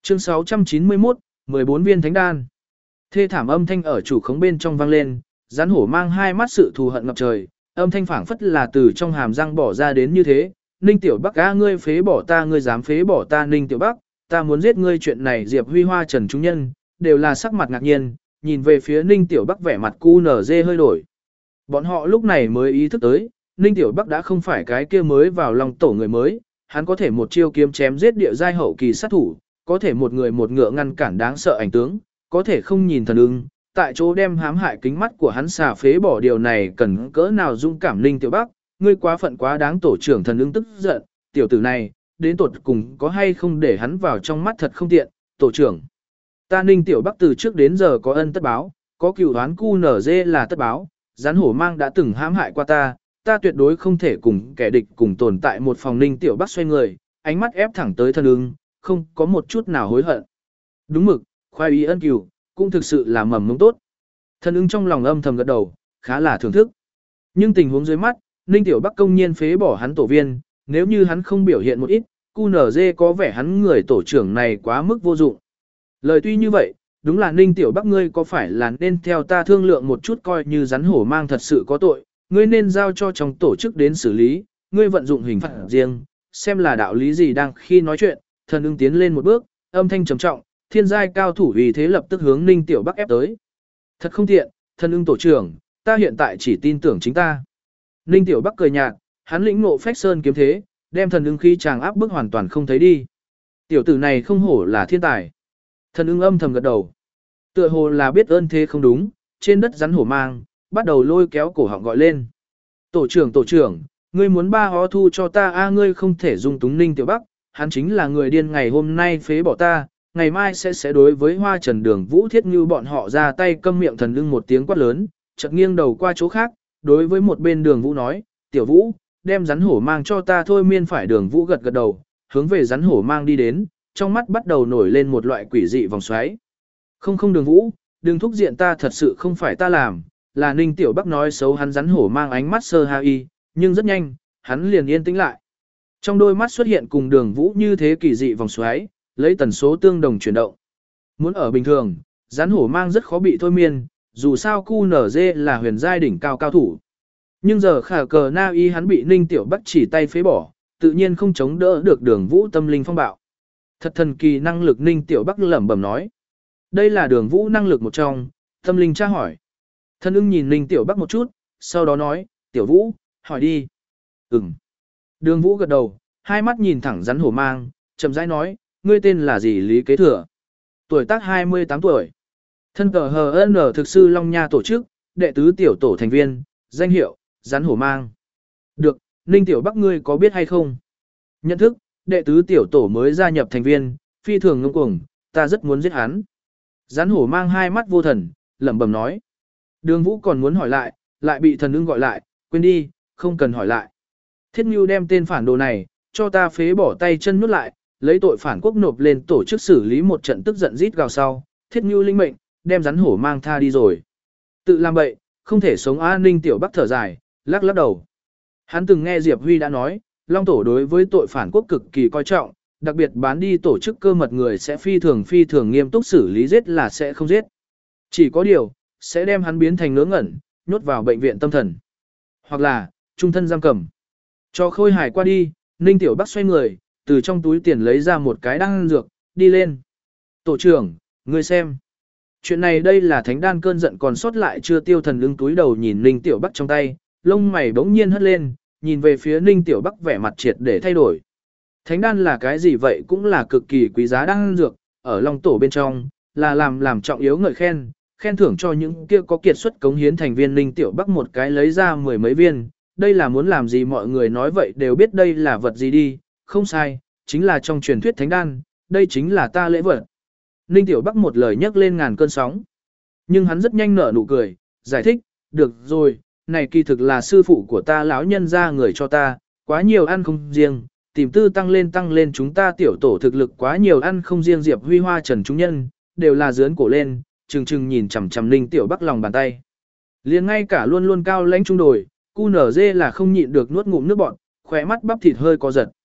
Chương 691, 14 viên thánh đan. Thê thảm âm thanh ở chủ khống bên trong vang lên, rắn hổ mang hai mắt sự thù hận ngập trời, âm thanh phảng phất là từ trong hàm răng bỏ ra đến như thế. Ninh Tiểu Bắc á, ngươi phế bỏ ta, ngươi dám phế bỏ ta Ninh Tiểu Bắc, ta muốn giết ngươi. Chuyện này Diệp Huy Hoa Trần chúng nhân đều là sắc mặt ngạc nhiên, nhìn về phía Ninh Tiểu Bắc vẻ mặt QNZ hơi đổi. Bọn họ lúc này mới ý thức tới, Ninh Tiểu Bắc đã không phải cái kia mới vào lòng tổ người mới, hắn có thể một chiêu kiếm chém giết địa giai hậu kỳ sát thủ, có thể một người một ngựa ngăn cản đáng sợ ảnh tướng, có thể không nhìn thần ưng, tại chỗ đem hãm hại kính mắt của hắn xà phế bỏ. Điều này cần cỡ nào dung cảm. Ninh Tiểu Bắc, ngươi quá phận quá đáng. Tổ trưởng thần ưng tức giận, tiểu tử này, đến tột cùng có hay không để hắn vào trong mắt thật không tiện. Tổ trưởng, ta Ninh Tiểu Bắc từ trước đến giờ có ân tất báo, có cửu đoán QNZ là tất báo, rắn hổ mang đã từng hãm hại qua ta, ta tuyệt đối không thể cùng kẻ địch cùng tồn tại một phòng. Ninh Tiểu Bắc xoay người, ánh mắt ép thẳng tới thần ưng, không có một chút nào hối hận. Đúng mực, khoai ý ân cửu, cũng thực sự là mầm mống tốt. Thần ưng trong lòng âm thầm gật đầu, khá là thưởng thức. Nhưng tình huống dưới mắt, Ninh Tiểu Bắc công nhiên phế bỏ hắn tổ viên, nếu như hắn không biểu hiện một ít, QNZ có vẻ hắn người tổ trưởng này quá mức vô dụng. Lời tuy như vậy, đúng là Ninh Tiểu Bắc, ngươi có phải là nên theo ta thương lượng một chút, coi như rắn hổ mang thật sự có tội, ngươi nên giao cho trong tổ chức đến xử lý, ngươi vận dụng hình phạt riêng, xem là đạo lý gì. Đang khi nói chuyện, thần ưng tiến lên một bước, âm thanh trầm trọng, thiên giai cao thủ vì thế lập tức hướng Ninh Tiểu Bắc ép tới. Thật không tiện, thần ưng tổ trưởng, ta hiện tại chỉ tin tưởng chính ta. Ninh Tiểu Bắc cười nhạt, hắn lĩnh ngộ phách sơn kiếm thế, đem thần ưng khí chàng áp bức hoàn toàn không thấy đi. Tiểu tử này không hổ là thiên tài. Thần ưng âm thầm gật đầu. Tựa hồ là biết ơn thế không đúng, trên đất rắn hổ mang, bắt đầu lôi kéo cổ họng gọi lên. Tổ trưởng, ngươi muốn ba hó thu cho ta a, ngươi không thể dung túng Ninh Tiểu Bắc, hắn chính là người điên, ngày hôm nay phế bỏ ta, ngày mai sẽ đối với Hoa Trần Đường Vũ Thiết Như bọn họ ra tay. Câm miệng. Thần ưng một tiếng quát lớn, chợt nghiêng đầu qua chỗ khác, đối với một bên Đường Vũ nói, tiểu Vũ, đem rắn hổ mang cho ta thôi miên. Phải. Đường Vũ gật gật đầu, hướng về rắn hổ mang đi đến, trong mắt bắt đầu nổi lên một loại quỷ dị vòng xoáy. Không Đường Vũ, đừng thúc diện ta, thật sự không phải ta làm, là Ninh Tiểu Bắc nói xấu hắn. Rắn hổ mang ánh mắt sơ ha y, nhưng rất nhanh, hắn liền yên tĩnh lại. Trong đôi mắt xuất hiện cùng Đường Vũ như thế kỳ dị vòng xoáy, lấy tần số tương đồng chuyển động. Muốn ở bình thường, rắn hổ mang rất khó bị thôi miên, dù sao QNZ là huyền giai đỉnh cao cao thủ. Nhưng giờ khả cờ na y hắn bị Ninh Tiểu Bắc chỉ tay phế bỏ, tự nhiên không chống đỡ được Đường Vũ tâm linh phong bạo. Thật thần kỳ năng lực. Ninh Tiểu Bắc lẩm bẩm nói. Đây là Đường Vũ năng lực một trong. Tâm linh tra hỏi. Thần ưng nhìn Ninh Tiểu Bắc một chút, sau đó nói, Tiểu Vũ, hỏi đi. Ừm. Đường Vũ gật đầu, hai mắt nhìn thẳng rắn hổ mang, chậm rãi nói, ngươi tên là gì? Lý Kế Thừa. Tuổi tác 28 tuổi. Thân cờ HN thực sư Long Nha tổ chức, đệ tứ tiểu tổ thành viên, danh hiệu, rắn hổ mang. Được, Ninh Tiểu Bắc, ngươi có biết hay không? Nhận thức, đệ tứ tiểu tổ mới gia nhập thành viên, phi thường ngông cuồng, ta rất muốn giết hắn. Rắn hổ mang hai mắt vô thần, lẩm bẩm nói. Đường Vũ còn muốn hỏi lại bị thần ưng gọi lại, quên đi, không cần hỏi lại. Thiết Ngưu đem tên phản đồ này, cho ta phế bỏ tay chân nuốt lại, lấy tội phản quốc nộp lên tổ chức xử lý. Một trận tức giận rít gào sau, Thiết Ngưu linh mệnh, đem rắn hổ mang tha đi rồi. Tự làm bậy, không thể sống. An Ninh Tiểu Bắc thở dài, lắc đầu. Hắn từng nghe Diệp Huy đã nói, Long tổ đối với tội phản quốc cực kỳ coi trọng, đặc biệt bán đi tổ chức cơ mật người sẽ phi thường nghiêm túc xử lý, giết là sẽ không giết. Chỉ có điều, sẽ đem hắn biến thành ngớ ngẩn, nhốt vào bệnh viện tâm thần. Hoặc là, trung thân giam cầm. Cho khôi hài qua đi, Ninh Tiểu Bắc xoay người, từ trong túi tiền lấy ra một cái đan dược, đi lên. Tổ trưởng, ngươi xem. Chuyện này đây là thánh đan, cơn giận còn sót lại chưa tiêu. Thần ưng túi đầu nhìn Ninh Tiểu Bắc trong tay, lông mày bỗng nhiên hất lên, nhìn về phía Ninh Tiểu Bắc vẻ mặt triệt để thay đổi. Thánh đan là cái gì vậy? Cũng là cực kỳ quý giá đan dược, ở Long tổ bên trong, là làm trọng yếu ngợi khen thưởng cho những kia có kiệt xuất cống hiến thành viên. Ninh Tiểu Bắc một cái lấy ra 10 mấy viên, đây là muốn làm gì? Mọi người nói vậy đều biết đây là vật gì đi, không sai, chính là trong truyền thuyết thánh đan, đây chính là ta lễ vật. Ninh Tiểu Bắc một lời nhấc lên ngàn cơn sóng. Nhưng hắn rất nhanh nở nụ cười, giải thích, được rồi, này kỳ thực là sư phụ của ta lão nhân ra người cho ta, quá nhiều ăn không riêng, tìm tư tăng lên chúng ta tiểu tổ thực lực, quá nhiều ăn không riêng. Diệp Huy Hoa Trần chúng nhân, đều là dướn cổ lên, chừng nhìn chằm Ninh Tiểu Bắc lòng bàn tay. Liền ngay cả luôn luôn cao lãnh trung đồi, QNZ là không nhịn được nuốt ngụm nước bọt, khóe mắt bắp thịt hơi co giật.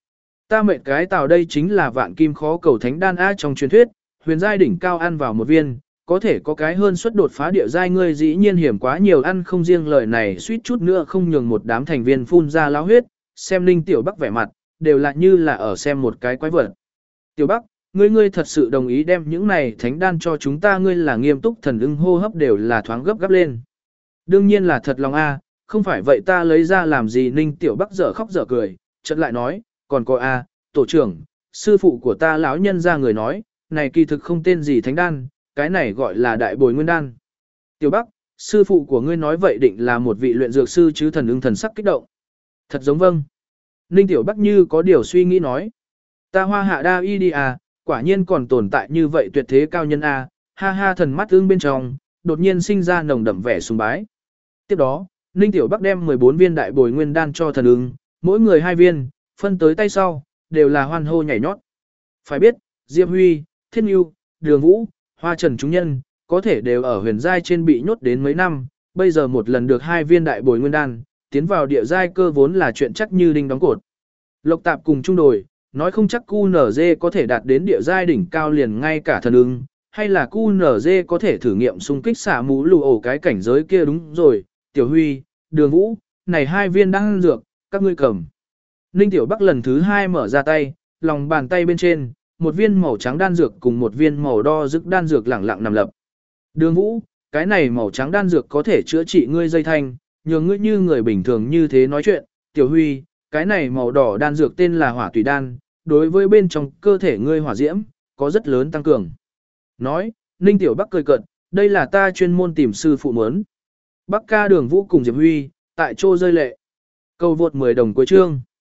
Ta mệt cái tào đây chính là vạn kim khó cầu thánh đan a trong truyền thuyết, huyền giai đỉnh cao ăn vào một viên, có thể có cái hơn suất đột phá địa giai ngươi dĩ nhiên hiểm quá nhiều ăn không riêng lời này suýt chút nữa không nhường một đám thành viên phun ra láo huyết, xem Ninh Tiểu Bắc vẻ mặt, đều là như là ở xem một cái quái vật. Tiểu Bắc, ngươi thật sự đồng ý đem những này thánh đan cho chúng ta ngươi là nghiêm túc thần ưng hô hấp đều là thoáng gấp gáp lên. Đương nhiên là thật lòng a, không phải vậy ta lấy ra làm gì Ninh Tiểu Bắc dở khóc dở cười, chợt lại nói, còn có a, tổ trưởng, sư phụ của ta lão nhân ra người nói, này kỳ thực không tên gì thánh đan, cái này gọi là đại bồi nguyên đan. Tiểu Bắc, sư phụ của ngươi nói vậy định là một vị luyện dược sư chứ thần ưng thần sắc kích động. Thật giống vâng. Ninh Tiểu Bắc như có điều suy nghĩ nói. Ta hoa hạ đa y đi à, quả nhiên còn tồn tại như vậy tuyệt thế cao nhân a, ha ha thần mắt ương bên trong, đột nhiên sinh ra nồng đậm vẻ sùng bái. Tiếp đó, Ninh Tiểu Bắc đem 14 viên đại bồi nguyên đan cho thần ưng, mỗi người 2 viên, phân tới tay sau, đều là hoan hô nhảy nhót. Phải biết, Diệp Huy, Thiên Nhu, Đường Vũ, Hoa Trần chúng nhân, có thể đều ở huyền giai trên bị nhốt đến mấy năm, bây giờ một lần được 2 viên đại bồi nguyên đan, tiến vào địa giai cơ vốn là chuyện chắc như đinh đóng cột. Lộc Tạp cùng chung đồi, nói không chắc QNZ có thể đạt đến địa giai đỉnh cao liền ngay cả thần ưng, hay là QNZ có thể thử nghiệm xung kích xả mũ lù ổ cái cảnh giới kia đúng rồi, Tiểu Huy, Đường Vũ, này 2 viên đang dược, các ngươi cầm. Ninh Tiểu Bắc lần thứ 2 mở ra tay, lòng bàn tay bên trên, một viên màu trắng đan dược cùng một viên màu đo dứt đan dược lẳng lặng nằm lập. Đường Vũ, cái này màu trắng đan dược có thể chữa trị ngươi dây thanh, nhường ngươi như người bình thường như thế nói chuyện. Tiểu Huy, cái này màu đỏ đan dược tên là hỏa tùy đan, đối với bên trong cơ thể ngươi hỏa diễm, có rất lớn tăng cường. Nói, Ninh Tiểu Bắc cười cợt, đây là ta chuyên môn tìm sư phụ muốn. Bắc ca Đường Vũ cùng Diệp Huy, tại chỗ rơi lệ. Cầu vượt 10 đồng cuối chương.